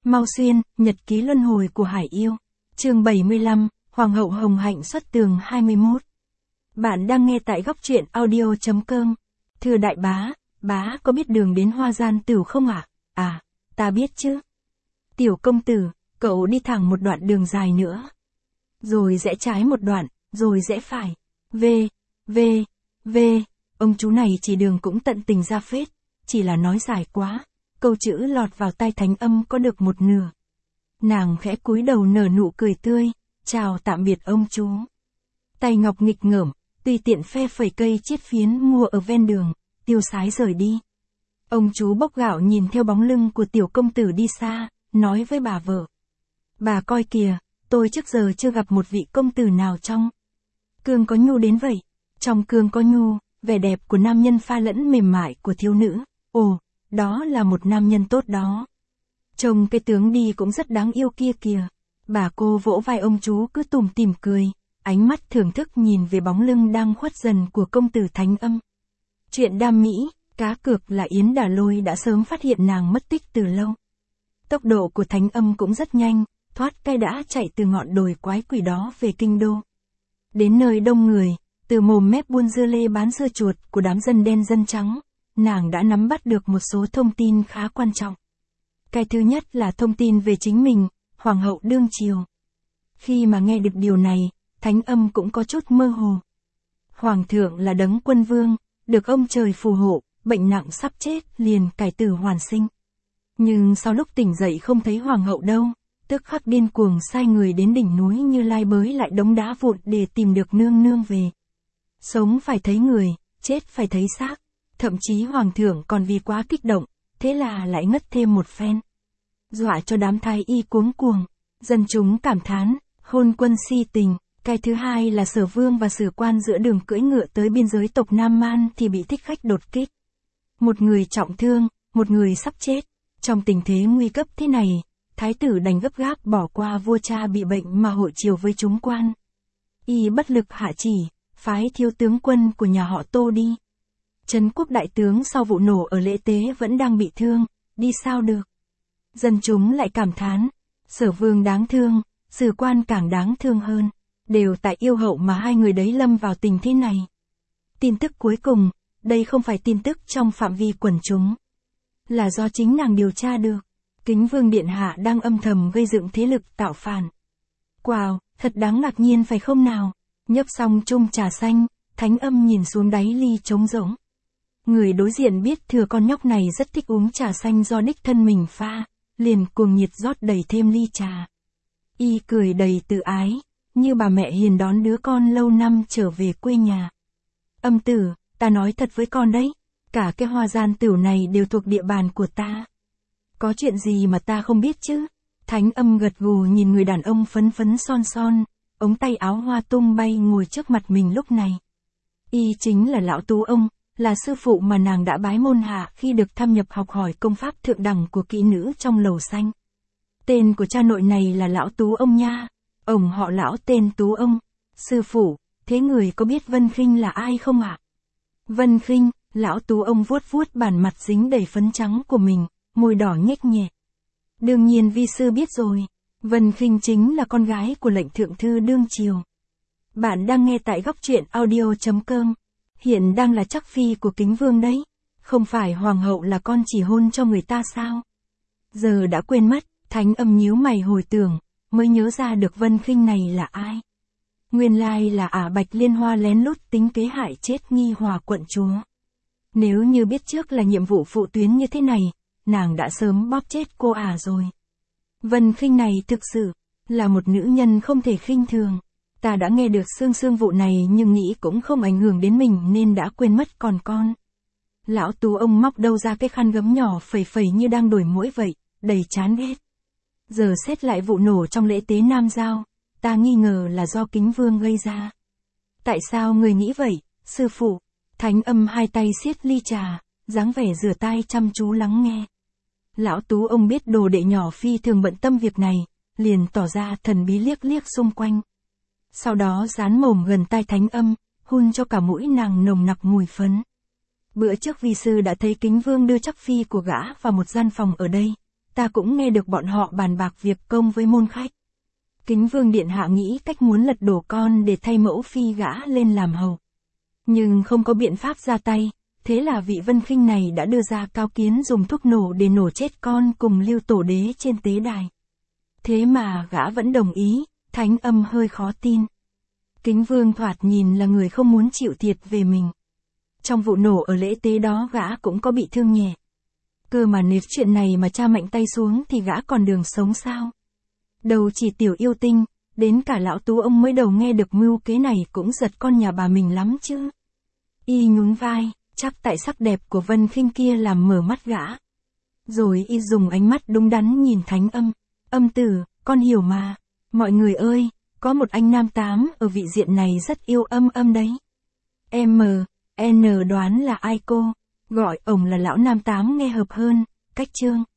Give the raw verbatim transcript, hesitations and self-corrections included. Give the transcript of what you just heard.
Mau Xuyên, Nhật ký luân hồi của Hải Yêu. Chương bảy mươi lăm, Hoàng hậu Hồng Hạnh xuất tường hai mươi mốt. Bạn đang nghe tại góc truyện audio chấm com. Thưa đại bá, bá có biết đường đến Hoa Gian Tửu không ạ? À? à, ta biết chứ. Tiểu công tử, cậu đi thẳng một đoạn đường dài nữa. Rồi rẽ trái một đoạn, rồi rẽ phải. V, V, V, ông chú này chỉ đường cũng tận tình ra phết, chỉ là nói dài quá. Câu chữ lọt vào tai Thánh Âm có được một nửa. Nàng khẽ cúi đầu nở nụ cười tươi, chào tạm biệt ông chú. Tay ngọc nghịch ngợm, tùy tiện phe phẩy cây chiết phiến mua ở ven đường, tiêu sái rời đi. Ông chú bốc gạo nhìn theo bóng lưng của tiểu công tử đi xa, nói với bà vợ. Bà coi kìa, tôi trước giờ chưa gặp một vị công tử nào trong cương có nhu đến vậy. Trong cương có nhu, vẻ đẹp của nam nhân pha lẫn mềm mại của thiếu nữ. Ồ, đó là một nam nhân tốt đó. Trông cái tướng đi cũng rất đáng yêu kia kìa. Bà cô vỗ vai ông chú cứ tủm tỉm cười, ánh mắt thưởng thức nhìn về bóng lưng đang khuất dần của công tử Thánh Âm. Chuyện đam mỹ, cá cược là Yến Đà Lôi đã sớm phát hiện nàng mất tích từ lâu. Tốc độ của Thánh Âm cũng rất nhanh, thoát cái đã chạy từ ngọn đồi quái quỷ đó về kinh đô. Đến nơi đông người, từ mồm mép buôn dưa lê bán dưa chuột của đám dân đen dân trắng, nàng đã nắm bắt được một số thông tin khá quan trọng. Cái thứ nhất là thông tin về chính mình, Hoàng hậu đương triều. Khi mà nghe được điều này, Thánh Âm cũng có chút mơ hồ. Hoàng thượng là đấng quân vương, được ông trời phù hộ, bệnh nặng sắp chết liền cải tử hoàn sinh. Nhưng sau lúc tỉnh dậy không thấy Hoàng hậu đâu, tức khắc điên cuồng sai người đến đỉnh núi Như Lai bới lại đống đá vụn để tìm được nương nương về. Sống phải thấy người, chết phải thấy xác. Thậm chí hoàng thượng còn vì quá kích động, thế là lại ngất thêm một phen. Dọa cho đám thái y cuống cuồng, dân chúng cảm thán, hôn quân si tình. Cái thứ hai là Sở Vương và Sử Quan giữa đường cưỡi ngựa tới biên giới tộc Nam Man thì bị thích khách đột kích. Một người trọng thương, một người sắp chết. Trong tình thế nguy cấp thế này, thái tử đành gấp gáp bỏ qua vua cha bị bệnh mà hội chiều với chúng quan. Y bất lực hạ chỉ, phái thiếu tướng quân của nhà họ Tô đi. Trấn quốc đại tướng sau vụ nổ ở Lễ Tế vẫn đang bị thương, đi sao được. Dân chúng lại cảm thán, Sở Vương đáng thương, Sử Quan càng đáng thương hơn, đều tại yêu hậu mà hai người đấy lâm vào tình thế này. Tin tức cuối cùng, đây không phải tin tức trong phạm vi quần chúng, là do chính nàng điều tra được. Kính Vương Điện Hạ đang âm thầm gây dựng thế lực tạo phản. Wow, thật đáng ngạc nhiên phải không nào? Nhấp xong chung trà xanh, Thánh Âm nhìn xuống đáy ly trống rỗng. Người đối diện biết thừa con nhóc này rất thích uống trà xanh do đích thân mình pha, liền cuồng nhiệt rót đầy thêm ly trà. Y cười đầy tự ái, như bà mẹ hiền đón đứa con lâu năm trở về quê nhà. Âm tử, ta nói thật với con đấy, cả cái Hoa Gian Tửu này đều thuộc địa bàn của ta. Có chuyện gì mà ta không biết chứ? Thánh Âm gật gù nhìn người đàn ông phấn phấn son son, ống tay áo hoa tung bay ngồi trước mặt mình lúc này. Y chính là Lão Tú Ông, là sư phụ mà nàng đã bái môn hạ khi được thâm nhập học hỏi công pháp thượng đẳng của kỹ nữ trong lầu xanh. Tên của cha nội này là Lão Tú Ông nha, ổng họ Lão tên Tú Ông. Sư phụ, thế người có biết Vân Khinh là ai không ạ? À? Vân Khinh, Lão Tú Ông vuốt vuốt bản mặt dính đầy phấn trắng của mình, môi đỏ nhếch nhẹ. Đương nhiên vi sư biết rồi, Vân Khinh chính là con gái của lệnh thượng thư đương triều. Bạn đang nghe tại góc truyện audio chấm com. Hiện đang là chắc phi của Kính Vương đấy. Không phải hoàng hậu là con chỉ hôn cho người ta sao? Giờ đã quên mất, Thánh Âm nhíu mày hồi tưởng, mới nhớ ra được Vân Khinh này là ai. Nguyên lai là ả Bạch Liên Hoa lén lút tính kế hại chết Nghi Hòa quận chúa. Nếu như biết trước là nhiệm vụ phụ tuyến như thế này, nàng đã sớm bóp chết cô ả rồi. Vân Khinh này thực sự là một nữ nhân không thể khinh thường. Ta đã nghe được xương xương vụ này nhưng nghĩ cũng không ảnh hưởng đến mình nên đã quên mất còn con. Lão Tú Ông móc đâu ra cái khăn gấm nhỏ phẩy phẩy như đang đổi mũi vậy, đầy chán ghét. Giờ xét lại vụ nổ trong Lễ Tế Nam Giao, ta nghi ngờ là do Kính Vương gây ra. Tại sao người nghĩ vậy, sư phụ? Thánh Âm hai tay siết ly trà, dáng vẻ rửa tai chăm chú lắng nghe. Lão Tú Ông biết đồ đệ nhỏ phi thường bận tâm việc này, liền tỏ ra thần bí liếc liếc xung quanh. Sau đó dán mồm gần tai Thánh Âm, hun cho cả mũi nàng nồng nặc mùi phấn. Bữa trước vi sư đã thấy Kính Vương đưa chắc phi của gã vào một gian phòng ở đây, ta cũng nghe được bọn họ bàn bạc việc công với môn khách. Kính Vương điện hạ nghĩ cách muốn lật đổ con để thay mẫu phi gã lên làm hầu. Nhưng không có biện pháp ra tay, thế là vị Vân Khinh này đã đưa ra cao kiến dùng thuốc nổ để nổ chết con cùng Lưu Tổ đế trên tế đài. Thế mà gã vẫn đồng ý, Thánh Âm hơi khó tin. Kính Vương thoạt nhìn là người không muốn chịu thiệt về mình. Trong vụ nổ ở lễ tế đó gã cũng có bị thương nhẹ. Cơ mà nếu chuyện này mà cha mạnh tay xuống thì gã còn đường sống sao? Đầu chỉ tiểu yêu tinh, đến cả lão Tú ông mới đầu nghe được mưu kế này cũng giật con nhà bà mình lắm chứ. Y nhún vai, chắc tại sắc đẹp của Vân Khinh kia làm mở mắt gã. Rồi y dùng ánh mắt đúng đắn nhìn Thánh Âm. Âm tử, con hiểu mà. Mọi người ơi, có một anh nam tám ở vị diện này rất yêu Âm Âm đấy. M, N đoán là ai cô? Gọi ổng là lão nam tám nghe hợp hơn, cách chương.